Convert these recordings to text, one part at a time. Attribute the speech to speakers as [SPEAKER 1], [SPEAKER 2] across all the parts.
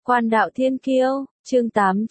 [SPEAKER 1] Quan đạo thiên kiêu, chương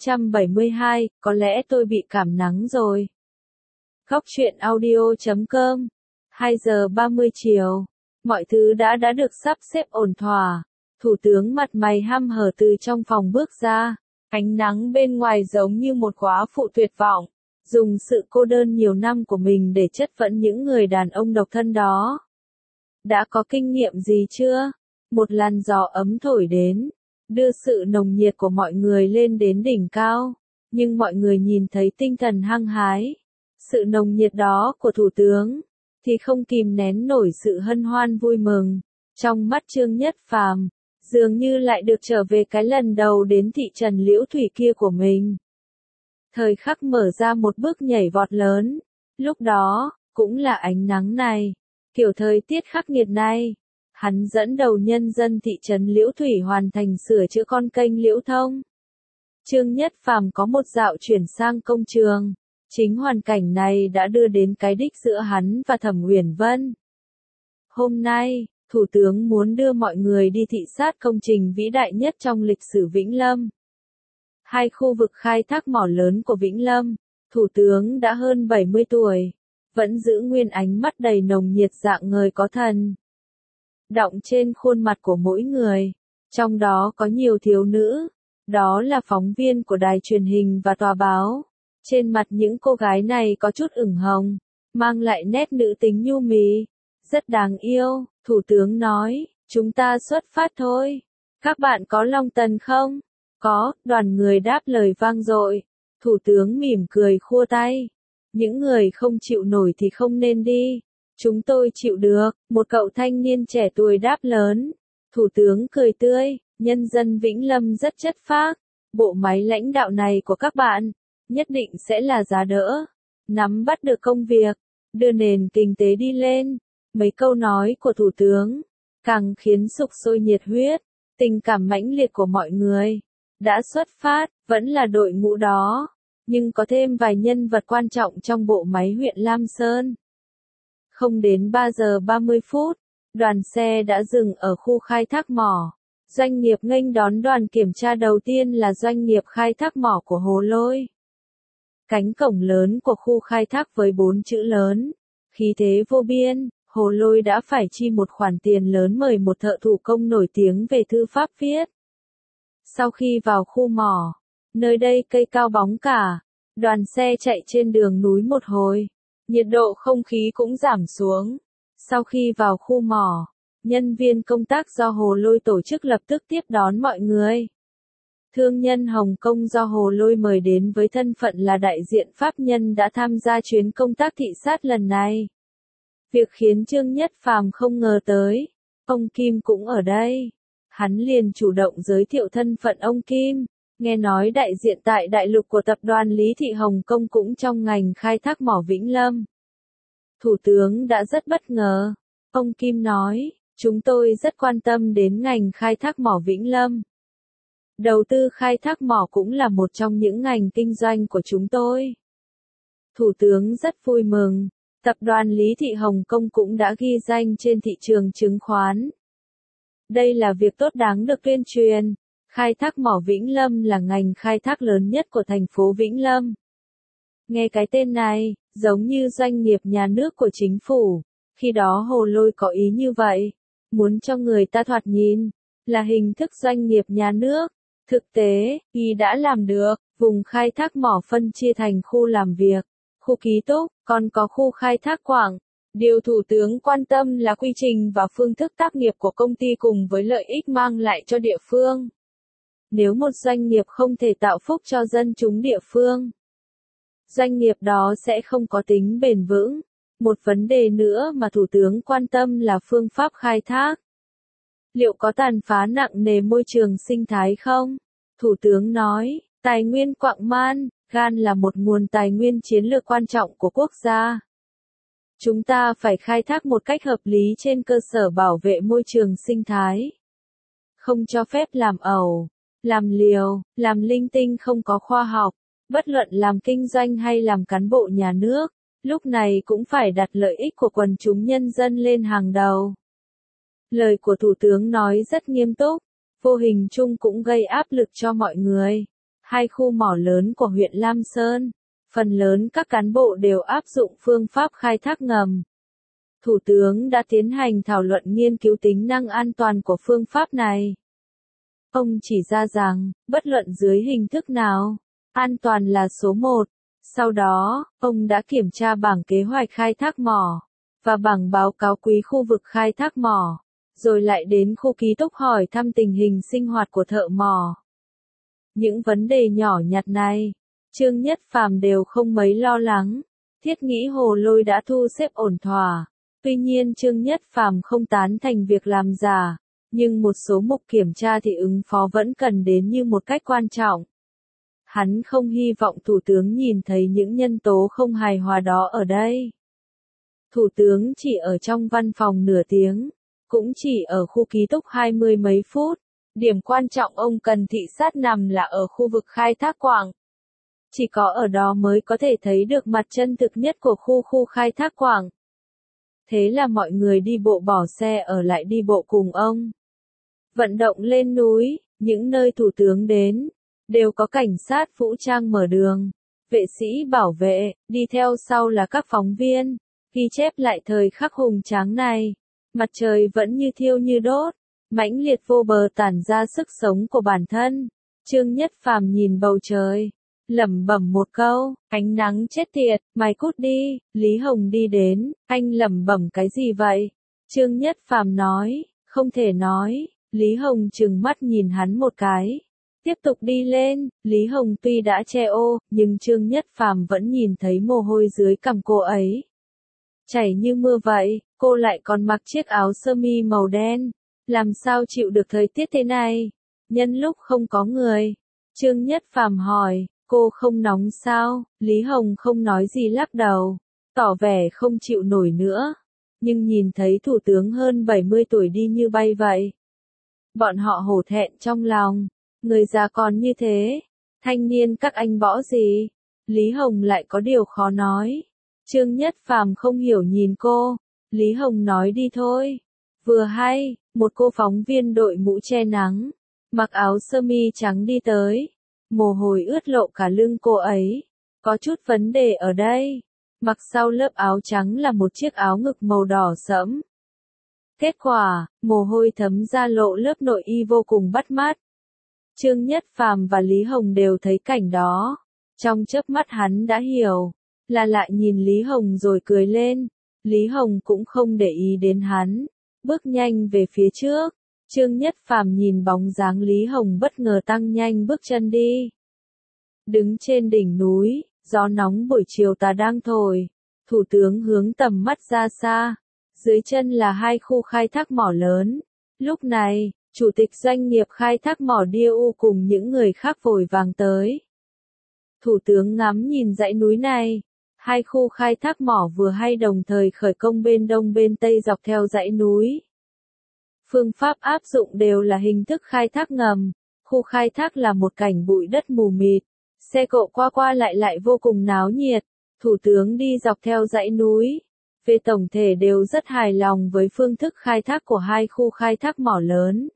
[SPEAKER 1] 872, có lẽ tôi bị cảm nắng rồi. Góc truyện audio.com 2 giờ 30 chiều. Mọi thứ đã được sắp xếp ổn thỏa. Thủ tướng mặt mày hăm hở từ trong phòng bước ra. Ánh nắng bên ngoài giống như một góa phụ tuyệt vọng. Dùng sự cô đơn nhiều năm của mình để chất vấn những người đàn ông độc thân đó. Đã có kinh nghiệm gì chưa? Một làn gió ấm thổi đến, đưa sự nồng nhiệt của mọi người lên đến đỉnh cao. Nhưng mọi người nhìn thấy tinh thần hăng hái, sự nồng nhiệt đó của thủ tướng, thì không kìm nén nổi sự hân hoan vui mừng. Trong mắt Trương Nhất Phàm, dường như lại được trở về cái lần đầu đến thị trấn Liễu Thủy kia của mình. Thời khắc mở ra một bước nhảy vọt lớn. Lúc đó, cũng là ánh nắng này, kiểu thời tiết khắc nghiệt này. Hắn dẫn đầu nhân dân thị trấn Liễu Thủy hoàn thành sửa chữa con kênh Liễu Thông. Trương Nhất Phàm có một dạo chuyển sang công trường. Chính hoàn cảnh này đã đưa đến cái đích giữa hắn và Thẩm Uyển Vân. Hôm nay, Thủ tướng muốn đưa mọi người đi thị sát công trình vĩ đại nhất trong lịch sử Vĩnh Lâm. Hai khu vực khai thác mỏ lớn của Vĩnh Lâm. Thủ tướng đã hơn 70 tuổi, vẫn giữ nguyên ánh mắt đầy nồng nhiệt dạng người có thần. Đọng trên khuôn mặt của mỗi người, trong đó có nhiều thiếu nữ, đó là phóng viên của đài truyền hình và tòa báo. Trên mặt những cô gái này có chút ửng hồng, mang lại nét nữ tính nhu mì, rất đáng yêu. Thủ tướng nói, chúng ta xuất phát thôi. Các bạn có Long Tần không? Có, đoàn người đáp lời vang dội. Thủ tướng mỉm cười khua tay. Những người không chịu nổi thì không nên đi. Chúng tôi chịu được, một cậu thanh niên trẻ tuổi đáp lớn. Thủ tướng cười tươi, nhân dân Vĩnh Lâm rất chất phác. Bộ máy lãnh đạo này của các bạn, nhất định sẽ là giá đỡ. Nắm bắt được công việc, đưa nền kinh tế đi lên. Mấy câu nói của thủ tướng, càng khiến sục sôi nhiệt huyết, tình cảm mãnh liệt của mọi người. Đã xuất phát, vẫn là đội ngũ đó, nhưng có thêm vài nhân vật quan trọng trong bộ máy huyện Lam Sơn. Không đến 3 giờ 30 phút, đoàn xe đã dừng ở khu khai thác mỏ. Doanh nghiệp nghênh đón đoàn kiểm tra đầu tiên là doanh nghiệp khai thác mỏ của Hồ Lôi. Cánh cổng lớn của khu khai thác với 4 chữ lớn, khí thế vô biên. Hồ Lôi đã phải chi một khoản tiền lớn mời một thợ thủ công nổi tiếng về thư pháp viết. Sau khi vào khu mỏ, nơi đây cây cao bóng cả, đoàn xe chạy trên đường núi một hồi, nhiệt độ không khí cũng giảm xuống. Sau khi vào khu mỏ, nhân viên công tác do Hồ Lôi tổ chức lập tức tiếp đón mọi người. Thương nhân Hồng Kông do Hồ Lôi mời đến với thân phận là đại diện pháp nhân đã tham gia chuyến công tác thị sát lần này. Việc khiến Trương Nhất Phàm không ngờ tới, ông Kim cũng ở đây. Hắn liền chủ động giới thiệu thân phận ông Kim, nghe nói đại diện tại đại lục của tập đoàn Lý Thị Hồng Kông cũng trong ngành khai thác mỏ Vĩnh Lâm. Thủ tướng đã rất bất ngờ. Ông Kim nói, chúng tôi rất quan tâm đến ngành khai thác mỏ Vĩnh Lâm. Đầu tư khai thác mỏ cũng là một trong những ngành kinh doanh của chúng tôi. Thủ tướng rất vui mừng. Tập đoàn Lý Thị Hồng Kông cũng đã ghi danh trên thị trường chứng khoán. Đây là việc tốt đáng được tuyên truyền. Khai thác mỏ Vĩnh Lâm là ngành khai thác lớn nhất của thành phố Vĩnh Lâm. Nghe cái tên này, giống như doanh nghiệp nhà nước của chính phủ. Khi đó Hồ Lôi có ý như vậy, muốn cho người ta thoạt nhìn, là hình thức doanh nghiệp nhà nước. Thực tế, y đã làm được, vùng khai thác mỏ phân chia thành khu làm việc, khu ký túc, còn có khu khai thác quặng. Điều Thủ tướng quan tâm là quy trình và phương thức tác nghiệp của công ty cùng với lợi ích mang lại cho địa phương. Nếu một doanh nghiệp không thể tạo phúc cho dân chúng địa phương, doanh nghiệp đó sẽ không có tính bền vững. Một vấn đề nữa mà Thủ tướng quan tâm là phương pháp khai thác. Liệu có tàn phá nặng nề môi trường sinh thái không? Thủ tướng nói, tài nguyên quặng mangan là một nguồn tài nguyên chiến lược quan trọng của quốc gia. Chúng ta phải khai thác một cách hợp lý trên cơ sở bảo vệ môi trường sinh thái. Không cho phép làm ẩu, làm liều, làm linh tinh không có khoa học. Bất luận làm kinh doanh hay làm cán bộ nhà nước, lúc này cũng phải đặt lợi ích của quần chúng nhân dân lên hàng đầu. Lời của Thủ tướng nói rất nghiêm túc, vô hình chung cũng gây áp lực cho mọi người. Hai khu mỏ lớn của huyện Lam Sơn, phần lớn các cán bộ đều áp dụng phương pháp khai thác ngầm. Thủ tướng đã tiến hành thảo luận nghiên cứu tính năng an toàn của phương pháp này. Ông chỉ ra rằng, bất luận dưới hình thức nào, an toàn là số 1. Sau đó, ông đã kiểm tra bảng kế hoạch khai thác mỏ, và bảng báo cáo quý khu vực khai thác mỏ, rồi lại đến khu ký túc hỏi thăm tình hình sinh hoạt của thợ mỏ. Những vấn đề nhỏ nhặt này, Trương Nhất Phàm đều không mấy lo lắng. Thiết nghĩ hồ lôi đã thu xếp ổn thỏa. Tuy nhiên Trương Nhất Phàm không tán thành việc làm giả, nhưng một số mục kiểm tra thì ứng phó vẫn cần đến như một cách quan trọng. Hắn không hy vọng Thủ tướng nhìn thấy những nhân tố không hài hòa đó ở đây. Thủ tướng chỉ ở trong văn phòng nửa tiếng, cũng chỉ ở khu ký túc 20 mấy phút. Điểm quan trọng ông cần thị sát nằm là ở khu vực khai thác quặng. Chỉ có ở đó mới có thể thấy được mặt chân thực nhất của khu khai thác quặng. Thế là mọi người đi bộ bỏ xe ở lại đi bộ cùng ông. Vận động lên núi, những nơi thủ tướng đến, đều có cảnh sát vũ trang mở đường, vệ sĩ bảo vệ, đi theo sau là các phóng viên, ghi chép lại thời khắc hùng tráng này. Mặt trời vẫn như thiêu như đốt, mãnh liệt vô bờ tản ra sức sống của bản thân. Trương Nhất Phàm nhìn bầu trời, lẩm bẩm một câu, ánh nắng chết tiệt, mày cút đi. Lý Hồng đi đến, anh lẩm bẩm cái gì vậy? Trương Nhất Phàm nói, không thể nói. Lý Hồng trừng mắt nhìn hắn một cái, tiếp tục đi lên. Lý Hồng tuy đã che ô, nhưng Trương Nhất Phàm vẫn nhìn thấy mồ hôi dưới cằm cô ấy chảy như mưa vậy. Cô lại còn mặc chiếc áo sơ mi màu đen, làm sao chịu được thời tiết thế này? Nhân lúc không có người, Trương Nhất Phàm hỏi, cô không nóng sao? Lý Hồng không nói gì lắc đầu, tỏ vẻ không chịu nổi nữa. Nhưng nhìn thấy thủ tướng hơn 70 tuổi đi như bay vậy, bọn họ hổ thẹn trong lòng. Người già còn như thế, thanh niên các anh bỏ gì? Lý Hồng lại có điều khó nói. Trương Nhất Phàm không hiểu nhìn cô. Lý Hồng nói đi thôi. Vừa hay, một cô phóng viên đội mũ che nắng, mặc áo sơ mi trắng đi tới. Mồ hôi ướt lộ cả lưng cô ấy. Có chút vấn đề ở đây. Mặc sau lớp áo trắng là một chiếc áo ngực màu đỏ sẫm. Kết quả, mồ hôi thấm ra lộ lớp nội y vô cùng bắt mắt. Trương Nhất Phàm và Lý Hồng đều thấy cảnh đó. Trong chớp mắt hắn đã hiểu, là lại nhìn Lý Hồng rồi cười lên. Lý Hồng cũng không để ý đến hắn, bước nhanh về phía trước. Trương Nhất Phàm nhìn bóng dáng Lý Hồng bất ngờ tăng nhanh bước chân đi. Đứng trên đỉnh núi, gió nóng buổi chiều tà đang thổi. Thủ tướng hướng tầm mắt ra xa. Dưới chân là hai khu khai thác mỏ lớn. Lúc này, chủ tịch doanh nghiệp khai thác mỏ DIU cùng những người khác vội vàng tới. Thủ tướng ngắm nhìn dãy núi này. Hai khu khai thác mỏ vừa hay đồng thời khởi công bên đông bên tây dọc theo dãy núi. Phương pháp áp dụng đều là hình thức khai thác ngầm. Khu khai thác là một cảnh bụi đất mù mịt. Xe cộ qua qua lại vô cùng náo nhiệt. Thủ tướng đi dọc theo dãy núi. Về tổng thể đều rất hài lòng với phương thức khai thác của hai khu khai thác mỏ lớn.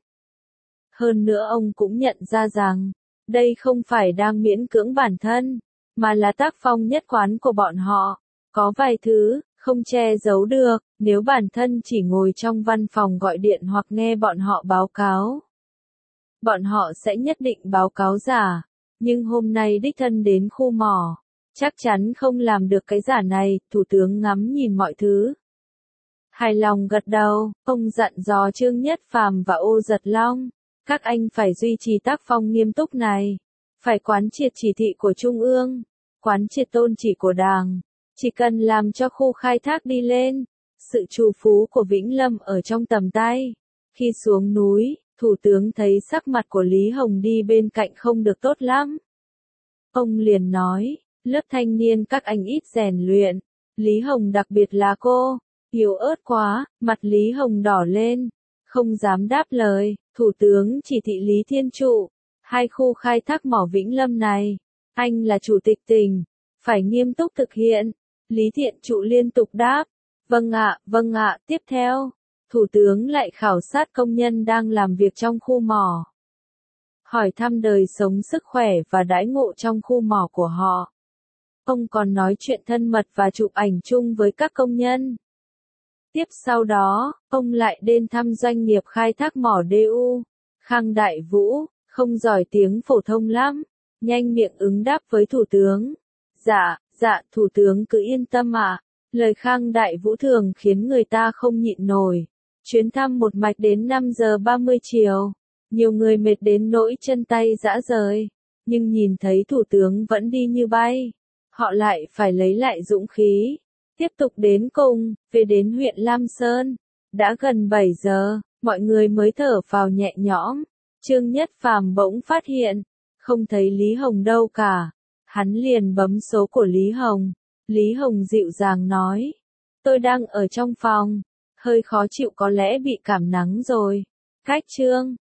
[SPEAKER 1] Hơn nữa ông cũng nhận ra rằng, đây không phải đang miễn cưỡng bản thân, mà là tác phong nhất quán của bọn họ. Có vài thứ, không che giấu được, nếu bản thân chỉ ngồi trong văn phòng gọi điện hoặc nghe bọn họ báo cáo. Bọn họ sẽ nhất định báo cáo giả, nhưng hôm nay đích thân đến khu mỏ, chắc chắn không làm được cái giả này. Thủ tướng ngắm nhìn mọi thứ, hài lòng gật đầu. Ông dặn dò Trương Nhất Phàm và Ô Giật Long, các anh phải duy trì tác phong nghiêm túc này, phải quán triệt chỉ thị của Trung ương, quán triệt tôn chỉ của Đảng, chỉ cần làm cho khu khai thác đi lên, sự trù phú của Vĩnh Lâm ở trong tầm tay. Khi xuống núi, Thủ tướng thấy sắc mặt của Lý Hồng đi bên cạnh không được tốt lắm. Ông liền nói, lớp thanh niên các anh ít rèn luyện, Lý Hồng đặc biệt là cô, yếu ớt quá. Mặt Lý Hồng đỏ lên, không dám đáp lời. Thủ tướng chỉ thị Lý Thiên Trụ, hai khu khai thác mỏ Vĩnh Lâm này, anh là chủ tịch tỉnh, phải nghiêm túc thực hiện. Lý Thiện Trụ liên tục đáp, vâng ạ. Tiếp theo, thủ tướng lại khảo sát công nhân đang làm việc trong khu mỏ. hỏi thăm đời sống sức khỏe và đãi ngộ trong khu mỏ của họ. Ông còn nói chuyện thân mật và chụp ảnh chung với các công nhân. Tiếp sau đó, ông lại đến thăm doanh nghiệp khai thác mỏ DU. Khang Đại Vũ, không giỏi tiếng phổ thông lắm, nhanh miệng ứng đáp với thủ tướng. Dạ, thủ tướng cứ yên tâm ạ. Lời Khang Đại Vũ thường khiến người ta không nhịn nổi. Chuyến thăm một mạch đến 5 giờ 30 chiều. Nhiều người mệt đến nỗi chân tay rã rời. Nhưng nhìn thấy thủ tướng vẫn đi như bay. Họ lại phải lấy lại dũng khí. Tiếp tục đến cùng, về đến huyện Lam Sơn. Đã gần 7 giờ, mọi người mới thở phào nhẹ nhõm. Trương Nhất Phàm bỗng phát hiện, không thấy Lý Hồng đâu cả. Hắn liền bấm số của Lý Hồng. Lý Hồng dịu dàng nói, tôi đang ở trong phòng, hơi khó chịu có lẽ bị cảm nắng rồi. Cách Trương